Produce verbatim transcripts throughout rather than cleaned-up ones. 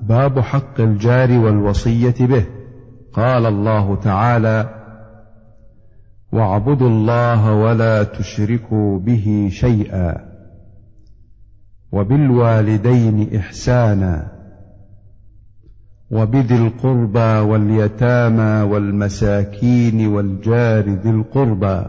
باب حق الجار والوصية به. قال الله تعالى: واعبدوا الله ولا تشركوا به شيئا وبالوالدين إحسانا وبذي القربى واليتامى والمساكين والجار ذي القربى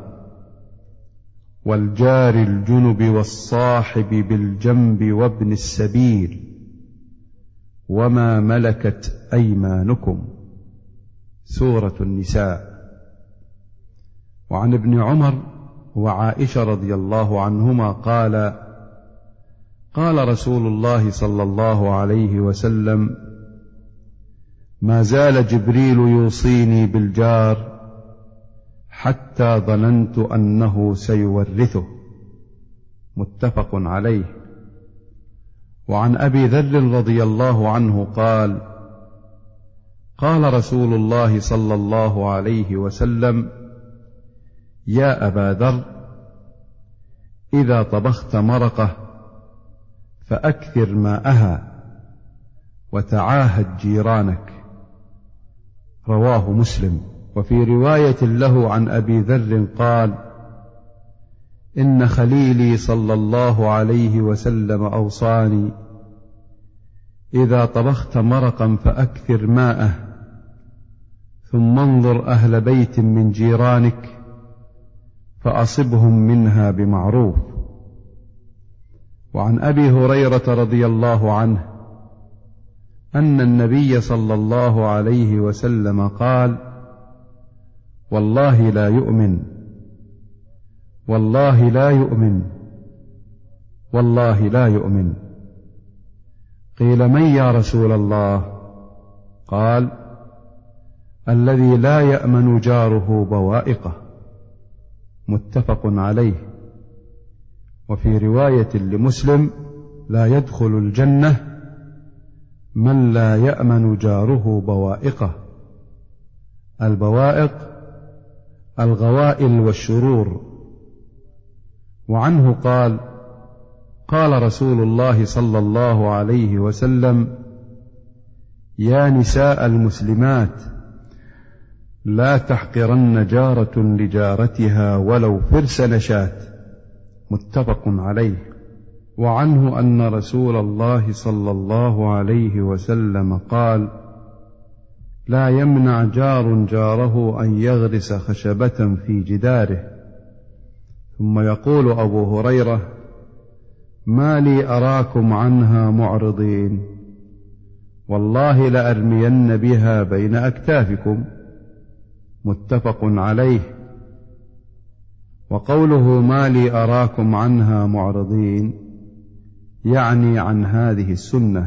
والجار الجنب والصاحب بالجنب وابن السبيل وما ملكت أيمانكم. سورة النساء. وعن ابن عمر وعائشة رضي الله عنهما قال: قال رسول الله صلى الله عليه وسلم: ما زال جبريل يوصيني بالجار حتى ظننت أنه سيورثه. متفق عليه. وعن أبي ذر رضي الله عنه قال: قال رسول الله صلى الله عليه وسلم: يا أبا ذر، إذا طبخت مرقة فأكثر ماءها وتعاهد جيرانك. رواه مسلم. وفي رواية له عن أبي ذر قال: إن خليلي صلى الله عليه وسلم أوصاني: إذا طبخت مرقا فأكثر ماءه، ثم انظر أهل بيت من جيرانك فأصبهم منها بمعروف. وعن أبي هريرة رضي الله عنه أن النبي صلى الله عليه وسلم قال: والله لا يؤمن، والله لا يؤمن، والله لا يؤمن. قيل: من يا رسول الله؟ قال: الذي لا يأمن جاره بوائقه. متفق عليه. وفي رواية لمسلم: لا يدخل الجنة من لا يأمن جاره بوائقه. البوائق الغوائل والشرور. وعنه قال: قال رسول الله صلى الله عليه وسلم: يا نساء المسلمات، لا تحقرن جارة لجارتها ولو فرس نشاة. متفق عليه. وعنه أن رسول الله صلى الله عليه وسلم قال: لا يمنع جار جاره أن يغرس خشبة في جداره. ثم يقول أبو هريرة: ما لي أراكم عنها معرضين، والله لأرمين بها بين أكتافكم. متفق عليه. وقوله ما لي أراكم عنها معرضين يعني عن هذه السنة.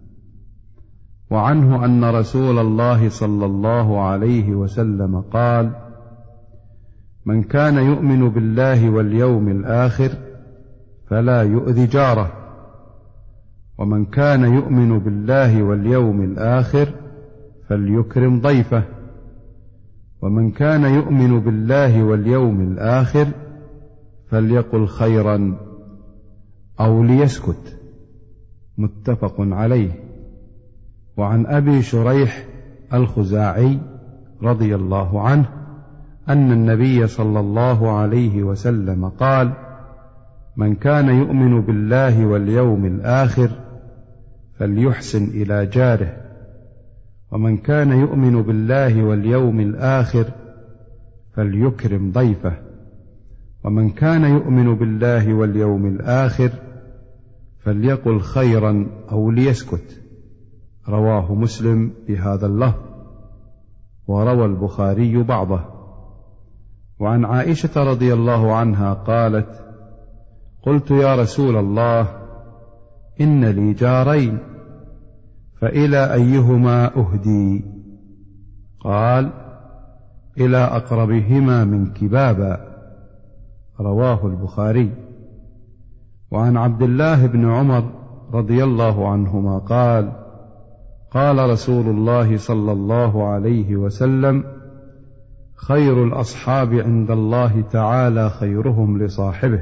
وعنه أن رسول الله صلى الله عليه وسلم قال: من كان يؤمن بالله واليوم الآخر فلا يؤذي جاره، ومن كان يؤمن بالله واليوم الآخر فليكرم ضيفه، ومن كان يؤمن بالله واليوم الآخر فليقل خيرا أو ليسكت. متفق عليه. وعن أبي شريح الخزاعي رضي الله عنه أن النبي صلى الله عليه وسلم قال: من كان يؤمن بالله واليوم الآخر فليحسن إلى جاره، ومن كان يؤمن بالله واليوم الآخر فليكرم ضيفه، ومن كان يؤمن بالله واليوم الآخر فليقل خيرا أو ليسكت. رواه مسلم بهذا اللفظ، وروى البخاري بعضه. وعن عائشة رضي الله عنها قالت: قلت يا رسول الله، إن لي جارين، فإلى أيهما أهدي؟ قال: إلى أقربهما منك بابا. رواه البخاري. وعن عبد الله بن عمر رضي الله عنهما قال: قال رسول الله صلى الله عليه وسلم: خير الأصحاب عند الله تعالى خيرهم لصاحبه،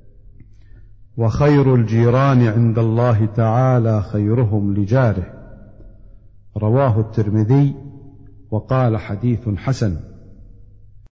وخير الجيران عند الله تعالى خيرهم لجاره. رواه الترمذي وقال حديث حسن.